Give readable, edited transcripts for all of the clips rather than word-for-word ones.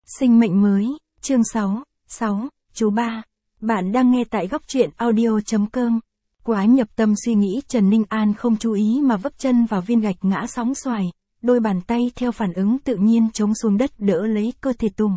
Sinh mệnh mới, chương 6, chú ba. Bạn đang nghe tại góc truyện audio.com. Quá nhập tâm suy nghĩ, Trần Ninh An không chú ý mà vấp chân vào viên gạch ngã sóng xoài, đôi bàn tay theo phản ứng tự nhiên chống xuống đất đỡ lấy cơ thể Tùng.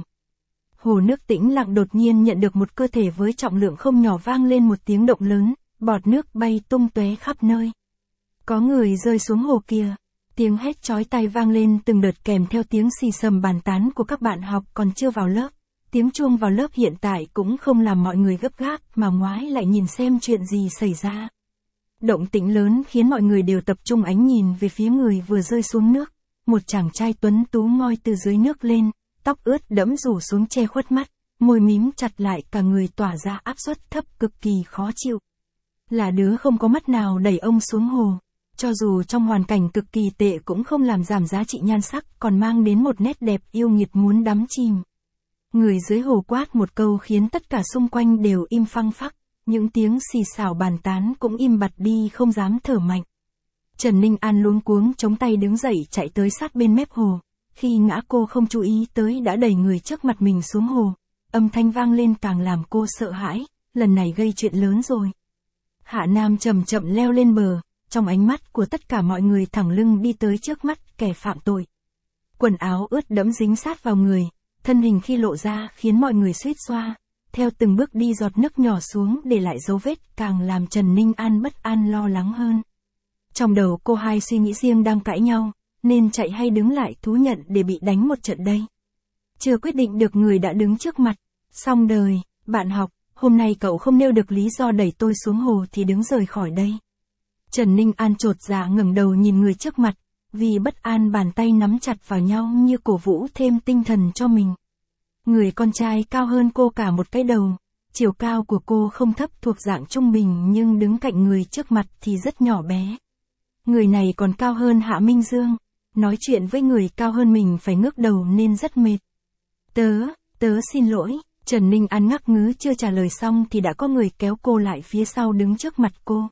Hồ nước tĩnh lặng đột nhiên nhận được một cơ thể với trọng lượng không nhỏ vang lên một tiếng động lớn, bọt nước bay tung tóe khắp nơi. Có người rơi xuống hồ kìa. Tiếng hét chói tai vang lên từng đợt kèm theo tiếng xì xầm bàn tán của các bạn học còn chưa vào lớp. Tiếng chuông vào lớp hiện tại cũng không làm mọi người gấp gáp mà ngoái lại nhìn xem chuyện gì xảy ra. Động tĩnh lớn khiến mọi người đều tập trung ánh nhìn về phía người vừa rơi xuống nước. Một chàng trai tuấn tú ngoi từ dưới nước lên, tóc ướt đẫm rủ xuống che khuất mắt, môi mím chặt lại, cả người tỏa ra áp suất thấp cực kỳ khó chịu. Là đứa không có mắt nào đẩy ông xuống hồ. Cho dù trong hoàn cảnh cực kỳ tệ cũng không làm giảm giá trị nhan sắc, còn mang đến một nét đẹp yêu nghiệt muốn đắm chìm. Người dưới hồ quát một câu khiến tất cả xung quanh đều im phăng phắc, những tiếng xì xào bàn tán cũng im bặt đi, không dám thở mạnh. Trần Ninh An luống cuống chống tay đứng dậy chạy tới sát bên mép hồ. Khi ngã cô không chú ý tới đã đẩy người trước mặt mình xuống hồ. Âm thanh vang lên càng làm cô sợ hãi, lần này gây chuyện lớn rồi. Hạ Nam chậm chậm leo lên bờ. Trong ánh mắt của tất cả mọi người thẳng lưng đi tới trước mắt kẻ phạm tội. Quần áo ướt đẫm dính sát vào người, thân hình khi lộ ra khiến mọi người suýt xoa. Theo từng bước đi giọt nước nhỏ xuống để lại dấu vết càng làm Trần Ninh An bất an lo lắng hơn. Trong đầu cô hai suy nghĩ riêng đang cãi nhau, nên chạy hay đứng lại thú nhận để bị đánh một trận đây. Chưa quyết định được người đã đứng trước mặt. Xong đời, bạn học, hôm nay cậu không nêu được lý do đẩy tôi xuống hồ thì đứng rời khỏi đây. Trần Ninh An chột dạ ngẩng đầu nhìn người trước mặt, vì bất an bàn tay nắm chặt vào nhau như cổ vũ thêm tinh thần cho mình. Người con trai cao hơn cô cả một cái đầu, chiều cao của cô không thấp, thuộc dạng trung bình, nhưng đứng cạnh người trước mặt thì rất nhỏ bé. Người này còn cao hơn Hạ Minh Dương, nói chuyện với người cao hơn mình phải ngước đầu nên rất mệt. Tớ xin lỗi, Trần Ninh An ngắc ngứ chưa trả lời xong thì đã có người kéo cô lại phía sau đứng trước mặt cô.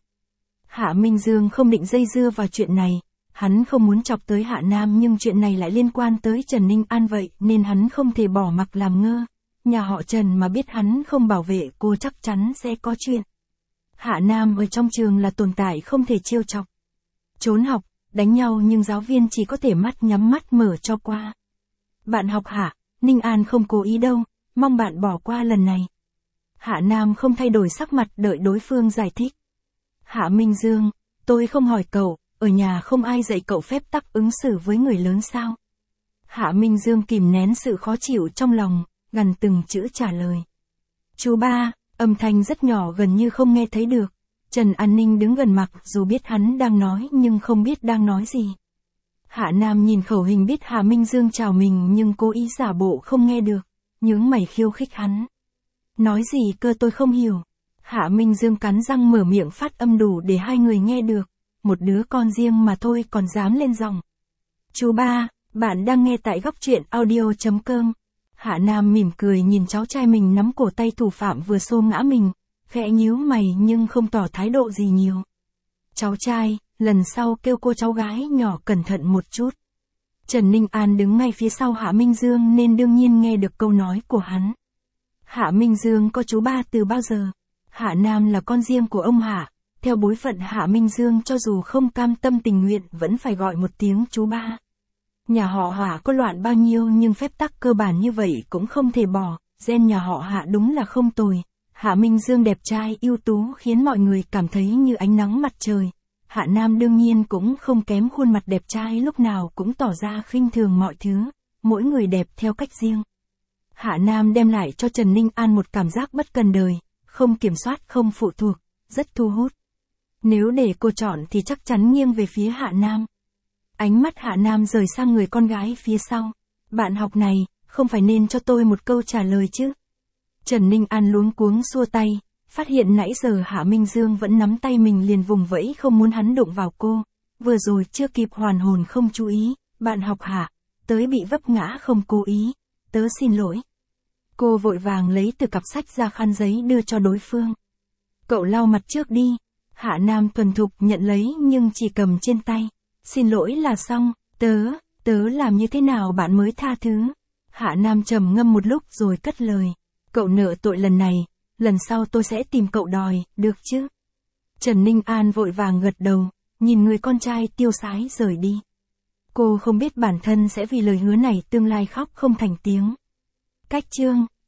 Hạ Minh Dương không định dây dưa vào chuyện này, hắn không muốn chọc tới Hạ Nam nhưng chuyện này lại liên quan tới Trần Ninh An vậy nên hắn không thể bỏ mặc làm ngơ. Nhà họ Trần mà biết hắn không bảo vệ cô chắc chắn sẽ có chuyện. Hạ Nam ở trong trường là tồn tại không thể trêu chọc. Trốn học, đánh nhau nhưng giáo viên chỉ có thể mắt nhắm mắt mở cho qua. Bạn học Hạ, Ninh An không cố ý đâu, mong bạn bỏ qua lần này. Hạ Nam không thay đổi sắc mặt đợi đối phương giải thích. Hạ Minh Dương, tôi không hỏi cậu, ở nhà không ai dạy cậu phép tắc ứng xử với người lớn sao? Hạ Minh Dương kìm nén sự khó chịu trong lòng, gằn từng chữ trả lời. Chú ba, âm thanh rất nhỏ gần như không nghe thấy được. Trần An Ninh đứng gần mặc dù biết hắn đang nói nhưng không biết đang nói gì. Hạ Nam nhìn khẩu hình biết Hạ Minh Dương chào mình nhưng cố ý giả bộ không nghe được, nhướng mày khiêu khích hắn. Nói gì cơ tôi không hiểu. Hạ Minh Dương cắn răng mở miệng phát âm đủ để hai người nghe được. Một đứa con riêng mà thôi còn dám lên giọng. Chú ba, bạn đang nghe tại góc truyện audio.com. Hạ Nam mỉm cười nhìn cháu trai mình nắm cổ tay thủ phạm vừa xô ngã mình, khẽ nhíu mày nhưng không tỏ thái độ gì nhiều. Cháu trai, lần sau kêu cô cháu gái nhỏ cẩn thận một chút. Trần Ninh An đứng ngay phía sau Hạ Minh Dương nên đương nhiên nghe được câu nói của hắn. Hạ Minh Dương có chú ba từ bao giờ? Hạ Nam là con riêng của ông Hạ, theo bối phận Hạ Minh Dương cho dù không cam tâm tình nguyện vẫn phải gọi một tiếng chú ba. Nhà họ Hạ có loạn bao nhiêu nhưng phép tắc cơ bản như vậy cũng không thể bỏ, gen nhà họ Hạ đúng là không tồi. Hạ Minh Dương đẹp trai ưu tú khiến mọi người cảm thấy như ánh nắng mặt trời. Hạ Nam đương nhiên cũng không kém, khuôn mặt đẹp trai lúc nào cũng tỏ ra khinh thường mọi thứ, mỗi người đẹp theo cách riêng. Hạ Nam đem lại cho Trần Ninh An một cảm giác bất cần đời, không kiểm soát, không phụ thuộc, rất thu hút. Nếu để cô chọn thì chắc chắn nghiêng về phía Hạ Nam. Ánh mắt Hạ Nam rời sang người con gái phía sau. Bạn học này, không phải nên cho tôi một câu trả lời chứ? Trần Ninh An luống cuống xua tay, phát hiện nãy giờ Hạ Minh Dương vẫn nắm tay mình liền vùng vẫy không muốn hắn đụng vào cô. Vừa rồi chưa kịp hoàn hồn không chú ý, bạn học Hạ, tới bị vấp ngã không cố ý, tớ xin lỗi. Cô vội vàng lấy từ cặp sách ra khăn giấy đưa cho đối phương. Cậu lau mặt trước đi. Hạ Nam thuần thục nhận lấy nhưng chỉ cầm trên tay. Xin lỗi là xong, tớ làm như thế nào bạn mới tha thứ? Hạ Nam trầm ngâm một lúc rồi cất lời. Cậu nợ tội lần này, lần sau tôi sẽ tìm cậu đòi, được chứ? Trần Ninh An vội vàng gật đầu, nhìn người con trai tiêu sái rời đi. Cô không biết bản thân sẽ vì lời hứa này tương lai khóc không thành tiếng. Cách chương